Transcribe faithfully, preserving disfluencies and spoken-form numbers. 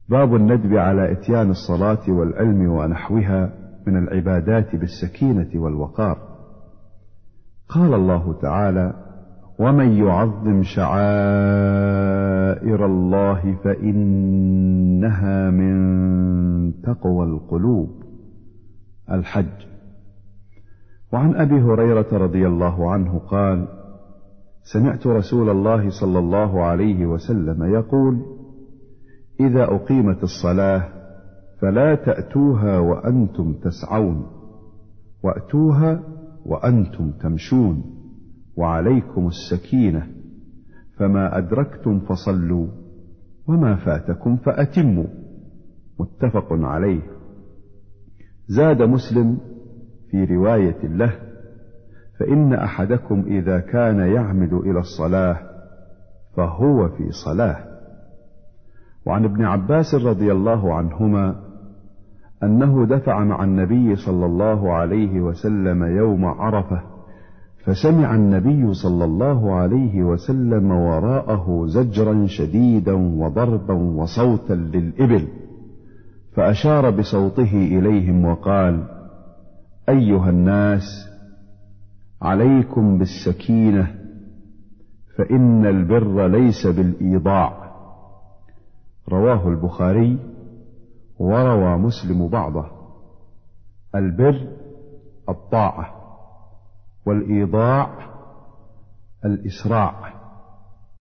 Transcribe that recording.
باب الندب على إتيان الصلاة والعلم ونحوها من العبادات بالسكينة والوقار. قال الله تعالى: ومن يعظم شعائر الله فإنها من تقوى القلوب. الحج. وعن أبي هريرة رضي الله عنه قال: سمعت رسول الله صلى الله عليه وسلم يقول: إذا أقيمت الصلاة فلا تأتوها وأنتم تسعون، وأتوها وأنتم تمشون، وعليكم السكينة، فما أدركتم فصلوا وما فاتكم فأتموا. متفق عليه. زاد مسلم في رواية له: فإن أحدكم إذا كان يعمد إلى الصلاة فهو في صلاة. وعن ابن عباس رضي الله عنهما أنه دفع مع النبي صلى الله عليه وسلم يوم عرفة، فسمع النبي صلى الله عليه وسلم وراءه زجرا شديدا وضربا وصوتا للإبل، فأشار بصوته إليهم وقال: أيها الناس، عليكم بالسكينة، فإن البر ليس بالإيضاع. رواه البخاري وروى مسلم بعضه. البر الطاعة، والإيضاع الإسراع.